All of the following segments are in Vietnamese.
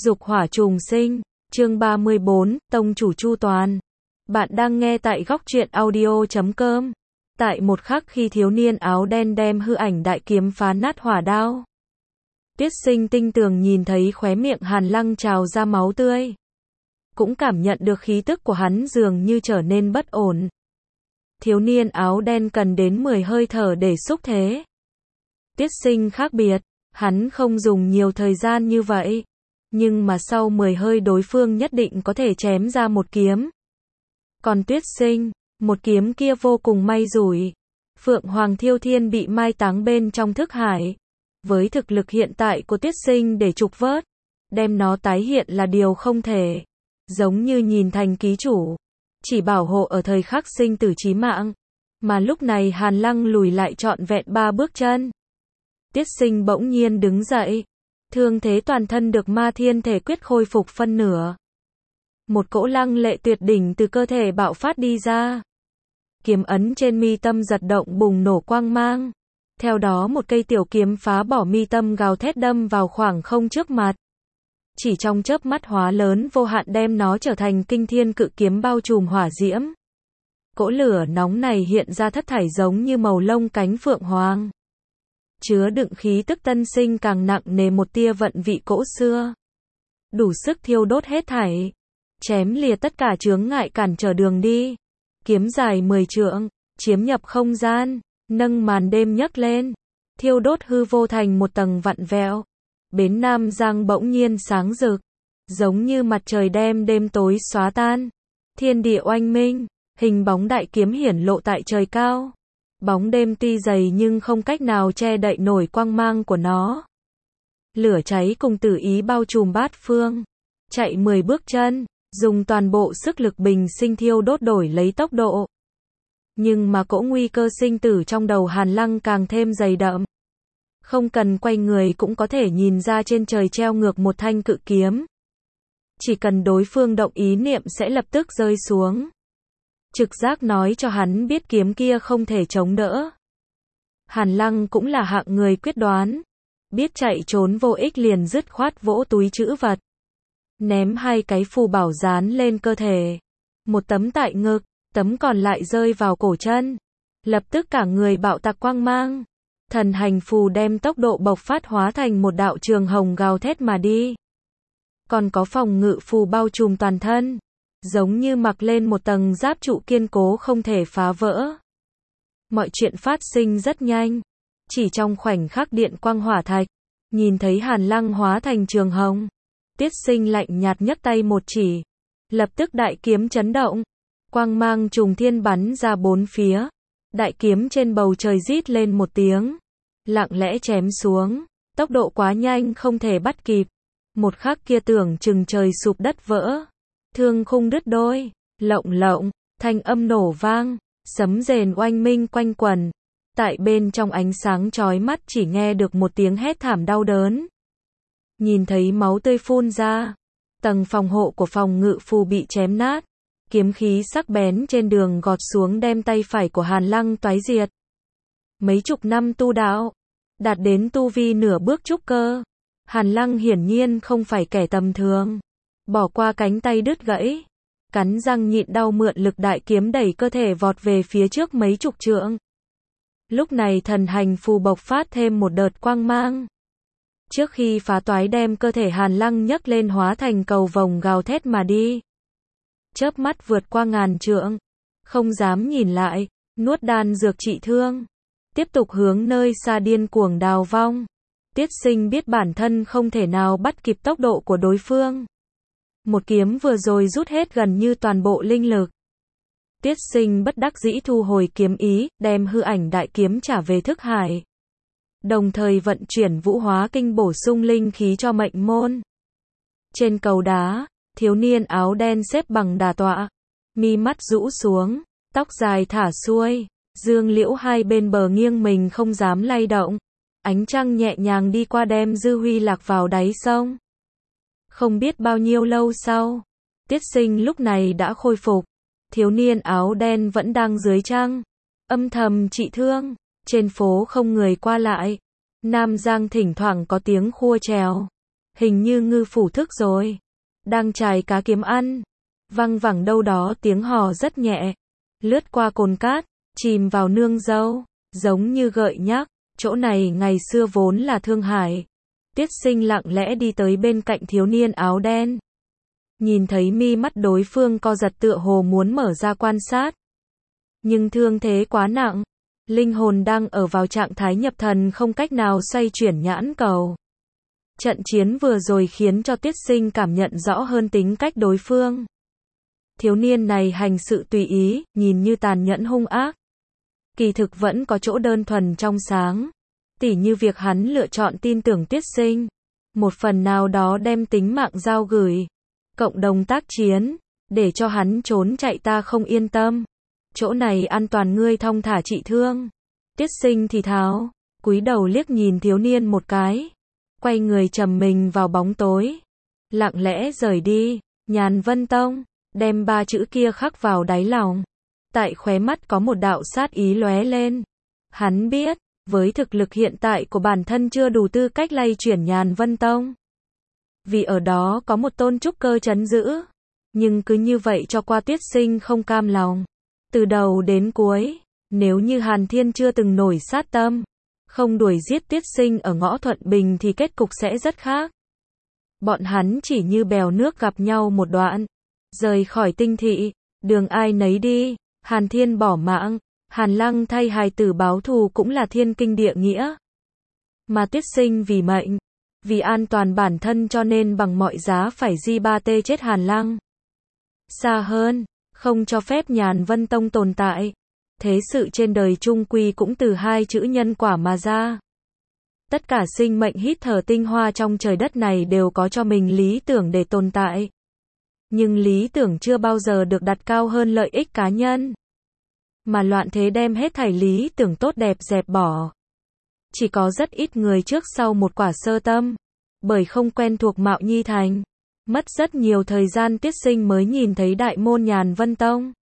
Dục hỏa trùng sinh, chương 34, Tông chủ Chu Toàn. Bạn đang nghe tại góc truyện audio.com. Tại một khắc khi thiếu niên áo đen đem hư ảnh đại kiếm phá nát hỏa đao, Tuyết Sinh tinh tường nhìn thấy khóe miệng Hàn Lăng trào ra máu tươi. Cũng cảm nhận được khí tức của hắn dường như trở nên bất ổn. Thiếu niên áo đen cần đến 10 hơi thở để xúc thế. Tuyết Sinh khác biệt, hắn không dùng nhiều thời gian như vậy. Nhưng mà sau 10 hơi đối phương nhất định có thể chém ra một kiếm. Còn Tuyết Sinh, một kiếm kia vô cùng may rủi. Phượng Hoàng Thiêu Thiên bị mai táng bên trong thức hải. Với thực lực hiện tại của Tuyết Sinh để trục vớt, đem nó tái hiện là điều không thể. Giống như nhìn thành ký chủ, chỉ bảo hộ ở thời khắc sinh tử chí mạng. Mà lúc này Hàn Lăng lùi lại trọn vẹn 3 bước chân. Tuyết Sinh bỗng nhiên đứng dậy. Thương thế toàn thân được ma thiên thể quyết khôi phục phân nửa. Một cỗ lăng lệ tuyệt đỉnh từ cơ thể bạo phát đi ra. Kiếm ấn trên mi tâm giật động bùng nổ quang mang. Theo đó một cây tiểu kiếm phá bỏ mi tâm gào thét đâm vào khoảng không trước mặt. Chỉ trong chớp mắt hóa lớn vô hạn đem nó trở thành kinh thiên cự kiếm bao trùm hỏa diễm. Cỗ lửa nóng này hiện ra thất thải giống như màu lông cánh phượng hoàng. Chứa đựng khí tức tân sinh càng nặng nề một tia vận vị cỗ xưa. Đủ sức thiêu đốt hết thảy. Chém lìa tất cả chướng ngại cản trở đường đi. Kiếm dài 10 trượng, chiếm nhập không gian, nâng màn đêm nhấc lên. Thiêu đốt hư vô thành một tầng vặn vẹo. Bến Nam Giang bỗng nhiên sáng rực. Giống như mặt trời đem đêm tối xóa tan. Thiên địa oanh minh, hình bóng đại kiếm hiển lộ tại trời cao. Bóng đêm tuy dày nhưng không cách nào che đậy nổi quang mang của nó. Lửa cháy cùng tử ý bao trùm bát phương. Chạy 10 bước chân, dùng toàn bộ sức lực bình sinh thiêu đốt đổi lấy tốc độ. Nhưng mà cỗ nguy cơ sinh tử trong đầu Hàn Lăng càng thêm dày đậm. Không cần quay người cũng có thể nhìn ra trên trời treo ngược một thanh cự kiếm. Chỉ cần đối phương động ý niệm sẽ lập tức rơi xuống. Trực giác nói cho hắn biết kiếm kia không thể chống đỡ. Hàn Lăng cũng là hạng người quyết đoán. Biết chạy trốn vô ích liền dứt khoát vỗ túi trữ vật. Ném 2 cái phù bảo dán lên cơ thể. Một tấm tại ngực, tấm còn lại rơi vào cổ chân. Lập tức cả người bạo tạc quang mang. Thần hành phù đem tốc độ bộc phát hóa thành một đạo trường hồng gào thét mà đi. Còn có phòng ngự phù bao trùm toàn thân. Giống như mặc lên một tầng giáp trụ kiên cố không thể phá vỡ. Mọi chuyện phát sinh rất nhanh. Chỉ trong khoảnh khắc điện quang hỏa thạch. Nhìn thấy Hàn Lăng hóa thành trường hồng. Tuyết Sinh lạnh nhạt nhấc tay một chỉ. Lập tức đại kiếm chấn động. Quang mang trùng thiên bắn ra bốn phía. Đại kiếm trên bầu trời rít lên một tiếng. Lặng lẽ chém xuống. Tốc độ quá nhanh không thể bắt kịp. Một khắc kia tưởng chừng trời sụp đất vỡ. Thương khung đứt đôi. Lộng lộng. Thanh âm nổ vang. Sấm rền oanh minh quanh quần. Tại bên trong ánh sáng chói mắt chỉ nghe được một tiếng hét thảm đau đớn. Nhìn thấy máu tươi phun ra. Tầng phòng hộ của phòng ngự phù bị chém nát. Kiếm khí sắc bén trên đường gọt xuống đem tay phải của Hàn Lăng toái diệt. Mấy chục năm tu đạo. Đạt đến tu vi nửa bước trúc cơ. Hàn Lăng hiển nhiên không phải kẻ tầm thường. Bỏ qua cánh tay đứt gãy. Cắn răng nhịn đau mượn lực đại kiếm đẩy cơ thể vọt về phía trước mấy chục trượng. Lúc này thần hành phù bộc phát thêm một đợt quang mang. Trước khi phá toái đem cơ thể Hàn Lăng nhấc lên hóa thành cầu vồng gào thét mà đi. Chớp mắt vượt qua ngàn trượng. Không dám nhìn lại, nuốt đan dược trị thương. Tiếp tục hướng nơi xa điên cuồng đào vong. Tuyết Sinh biết bản thân không thể nào bắt kịp tốc độ của đối phương. Một kiếm vừa rồi rút hết gần như toàn bộ linh lực. Tuyết Sinh bất đắc dĩ thu hồi kiếm ý, đem hư ảnh đại kiếm trả về thức hải. Đồng thời vận chuyển vũ hóa kinh bổ sung linh khí cho mệnh môn. Trên cầu đá, thiếu niên áo đen xếp bằng đà tọa. Mi mắt rũ xuống, tóc dài thả xuôi. Dương liễu hai bên bờ nghiêng mình không dám lay động. Ánh trăng nhẹ nhàng đi qua đem dư huy lạc vào đáy sông. Không biết bao nhiêu lâu sau, Tuyết Sinh lúc này đã khôi phục. Thiếu niên áo đen vẫn đang dưới trăng. Âm thầm trị thương. Trên phố không người qua lại. Nam Giang thỉnh thoảng có tiếng khua trèo. hình như ngư phủ thức rồi. Đang chài cá kiếm ăn. Văng vẳng đâu đó tiếng hò rất nhẹ. Lướt qua cồn cát, chìm vào nương dâu, giống như gợi nhắc, chỗ này ngày xưa vốn là Thương Hải. Tiết Sinh lặng lẽ đi tới bên cạnh thiếu niên áo đen. Nhìn thấy mi mắt đối phương co giật tựa hồ muốn mở ra quan sát. Nhưng thương thế quá nặng, linh hồn đang ở vào trạng thái nhập thần không cách nào xoay chuyển nhãn cầu. Trận chiến vừa rồi khiến cho Tiết Sinh cảm nhận rõ hơn tính cách đối phương. Thiếu niên này hành sự tùy ý, nhìn như tàn nhẫn hung ác. Kỳ thực vẫn có chỗ đơn thuần trong sáng. Tỉ như việc hắn lựa chọn tin tưởng Tiết Sinh. Một phần nào đó đem tính mạng giao gửi. Cộng đồng tác chiến. Để cho hắn trốn chạy ta không yên tâm. Chỗ này an toàn ngươi thong thả trị thương. Tiết Sinh thì thào. Cúi đầu liếc nhìn thiếu niên một cái. Quay người trầm mình vào bóng tối. Lặng lẽ rời đi. Nhàn Vân Tông. Đem 3 chữ kia khắc vào đáy lòng. Tại khóe mắt có một đạo sát ý lóe lên. Hắn biết, với thực lực hiện tại của bản thân chưa đủ tư cách lay chuyển Nhàn Vân Tông. Vì ở đó có một tôn trúc cơ trấn giữ. Nhưng cứ như vậy cho qua Tiết Sinh không cam lòng. Từ đầu đến cuối, nếu như Hàn Thiên chưa từng nổi sát tâm, không đuổi giết Tiết Sinh ở ngõ Thuận Bình thì kết cục sẽ rất khác. Bọn hắn chỉ như bèo nước gặp nhau một đoạn. Rời khỏi tinh thị, đường ai nấy đi, Hàn Thiên bỏ mạng, Hàn Lăng thay hài tử báo thù cũng là thiên kinh địa nghĩa. Mà Tiết Sinh vì mệnh, vì an toàn bản thân cho nên bằng mọi giá phải di ba tê chết Hàn Lăng. Xa hơn, không cho phép Nhàn Vân Tông tồn tại. Thế sự trên đời chung quy cũng từ 2 chữ nhân quả mà ra. Tất cả sinh mệnh hít thở tinh hoa trong trời đất này đều có cho mình lý tưởng để tồn tại. Nhưng lý tưởng chưa bao giờ được đặt cao hơn lợi ích cá nhân. Mà loạn thế đem hết thảy lý tưởng tốt đẹp dẹp bỏ. Chỉ có rất ít người trước sau một quả sơ tâm. Bởi không quen thuộc Mạo Nhi Thành. Mất rất nhiều thời gian Tiết Sinh mới nhìn thấy đại môn Nhàn Vân Tông.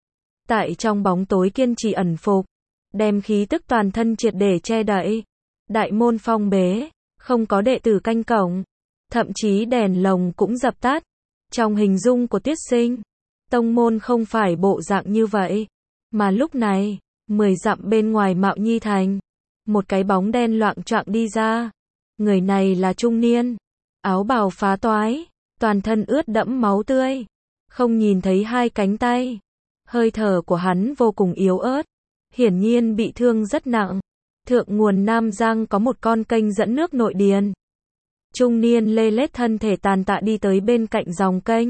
Tại trong bóng tối kiên trì ẩn phục. Đem khí tức toàn thân triệt để che đậy. Đại môn phong bế. Không có đệ tử canh cổng. Thậm chí đèn lồng cũng dập tắt. Trong hình dung của Tiết Sinh, tông môn không phải bộ dạng như vậy. Mà lúc này, 10 dặm bên ngoài Mạo Nhi Thành, một cái bóng đen loạng choạng đi ra. Người này là trung niên, áo bào phá toái, toàn thân ướt đẫm máu tươi, không nhìn thấy 2 cánh tay. Hơi thở của hắn vô cùng yếu ớt, hiển nhiên bị thương rất nặng. Thượng nguồn Nam Giang có một con kênh dẫn nước nội điền. Trung niên lê lết thân thể tàn tạ đi tới bên cạnh dòng kênh.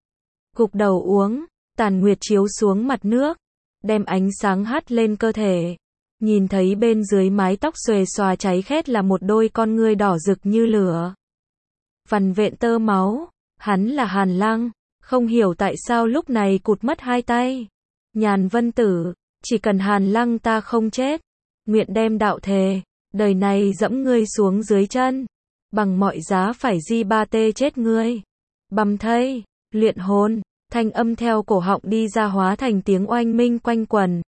Gục đầu uống, tàn nguyệt chiếu xuống mặt nước, đem ánh sáng hắt lên cơ thể. Nhìn thấy bên dưới mái tóc xuề xòa cháy khét là một đôi con ngươi đỏ rực như lửa. Vằn vện tơ máu, hắn là Hàn Lăng, không hiểu tại sao lúc này cụt mất 2 tay. Nhàn Vân Tử, chỉ cần Hàn Lăng ta không chết, nguyện đem đạo thề, đời này dẫm ngươi xuống dưới chân. Bằng mọi giá phải di ba tê chết ngươi. Bầm thây, luyện hồn, thanh âm theo cổ họng đi ra hóa thành tiếng oanh minh quanh quần.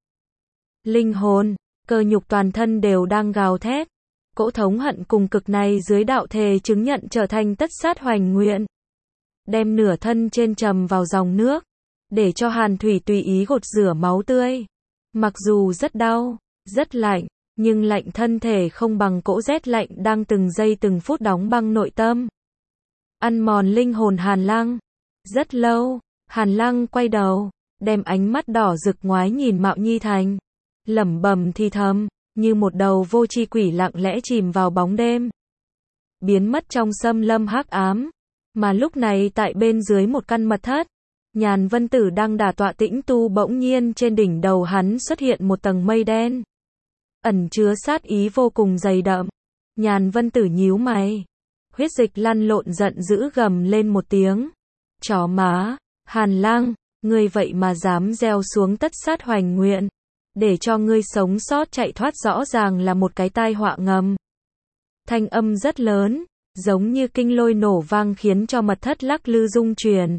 Linh hồn, cơ nhục toàn thân đều đang gào thét. Cỗ thống hận cùng cực này dưới đạo thề chứng nhận trở thành tất sát hoành nguyện. Đem nửa thân trên trầm vào dòng nước, để cho hàn thủy tùy ý gột rửa máu tươi. Mặc dù rất đau, rất lạnh, nhưng lạnh thân thể không bằng cỗ rét lạnh đang từng giây từng phút đóng băng nội tâm. Ăn mòn linh hồn Hàn Lăng. Rất lâu, Hàn Lăng quay đầu, đem ánh mắt đỏ rực ngoái nhìn Mạo Nhi Thành. Lẩm bẩm thì thầm, như một đầu vô tri quỷ lặng lẽ chìm vào bóng đêm. Biến mất trong xâm lâm hắc ám. Mà lúc này tại bên dưới một căn mật thất, Nhàn Vân Tử đang đả tọa tĩnh tu, bỗng nhiên trên đỉnh đầu hắn xuất hiện một tầng mây đen. Ẩn chứa sát ý vô cùng dày đậm. Nhàn Vân Tử nhíu mày. Huyết dịch lăn lộn giận dữ gầm lên một tiếng. Chó má, Hàn Lăng, ngươi vậy mà dám gieo xuống tất sát hoành nguyện. Để cho ngươi sống sót chạy thoát rõ ràng là một cái tai họa ngầm. Thanh âm rất lớn, giống như kinh lôi nổ vang khiến cho mật thất lắc lư rung chuyển.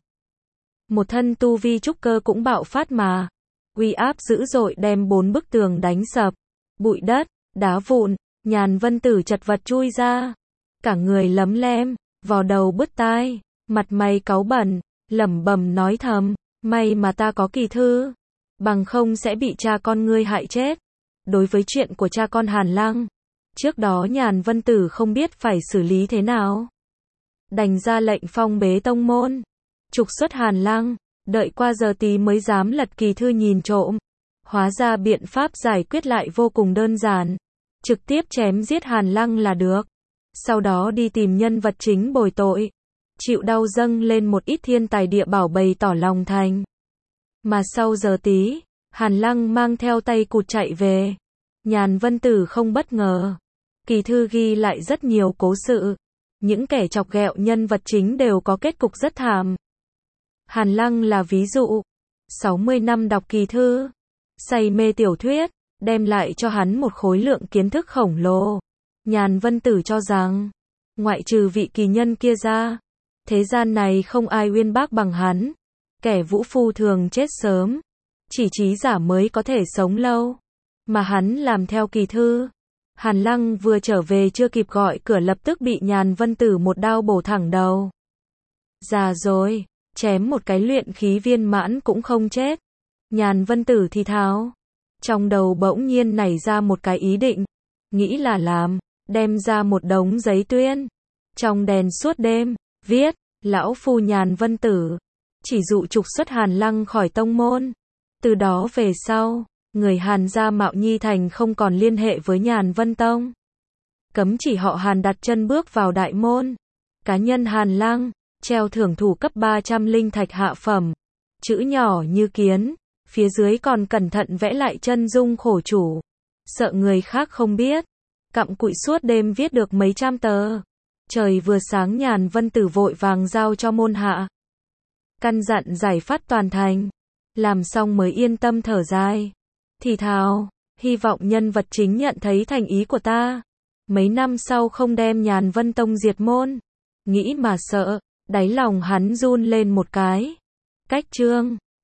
Một thân tu vi trúc cơ cũng bạo phát mà. Uy áp dữ dội đem 4 bức tường đánh sập. Bụi đất, đá vụn, Nhàn Vân Tử chật vật chui ra. Cả người lấm lem, vò đầu bứt tai, mặt mày cáu bẩn, lẩm bẩm nói thầm, may mà ta có Kỳ Thư, bằng không sẽ bị cha con ngươi hại chết. Đối với chuyện của cha con Hàn Lăng, trước đó Nhàn Vân Tử không biết phải xử lý thế nào. Đành ra lệnh phong bế tông môn, trục xuất Hàn Lăng, đợi qua giờ tí mới dám lật Kỳ Thư nhìn trộm. Hóa ra biện pháp giải quyết lại vô cùng đơn giản, trực tiếp chém giết Hàn Lăng là được. Sau đó đi tìm nhân vật chính bồi tội, chịu đau dâng lên một ít thiên tài địa bảo bày tỏ lòng thành. Mà sau giờ tí, Hàn Lăng mang theo tay cụt chạy về. Nhàn Vân Tử không bất ngờ. Kỳ Thư ghi lại rất nhiều cố sự. Những kẻ chọc ghẹo nhân vật chính đều có kết cục rất thảm. Hàn Lăng là ví dụ. 60 năm đọc Kỳ Thư, say mê tiểu thuyết, đem lại cho hắn một khối lượng kiến thức khổng lồ. Nhàn Vân Tử cho rằng, ngoại trừ vị kỳ nhân kia ra, thế gian này không ai uyên bác bằng hắn. Kẻ vũ phu thường chết sớm, chỉ trí giả mới có thể sống lâu. Mà hắn làm theo Kỳ Thư. Hàn Lăng vừa trở về chưa kịp gọi cửa lập tức bị Nhàn Vân Tử một đao bổ thẳng đầu. Già rồi, chém một cái luyện khí viên mãn cũng không chết. Nhàn Vân Tử thì thào. Trong đầu bỗng nhiên nảy ra một cái ý định. Nghĩ là làm, đem ra một đống giấy tuyên. Trong đèn suốt đêm, viết, lão phu Nhàn Vân Tử. Chỉ dụ trục xuất Hàn Lăng khỏi tông môn. Từ đó về sau, người Hàn gia Mạo Nhi Thành không còn liên hệ với Nhàn Vân Tông. Cấm chỉ họ Hàn đặt chân bước vào đại môn. Cá nhân Hàn Lăng, treo thưởng thủ cấp 300 linh thạch hạ phẩm. Chữ nhỏ như kiến, phía dưới còn cẩn thận vẽ lại chân dung khổ chủ. Sợ người khác không biết. Cặm cụi suốt đêm viết được mấy trăm tờ. Trời vừa sáng Nhàn Vân Tử vội vàng giao cho môn hạ. Căn dặn giải phát toàn thành. Làm xong mới yên tâm thở dài. Thì thào, hy vọng nhân vật chính nhận thấy thành ý của ta. Mấy năm sau không đem Nhàn Vân Tông diệt môn. Nghĩ mà sợ, đáy lòng hắn run lên một cái. Cách chương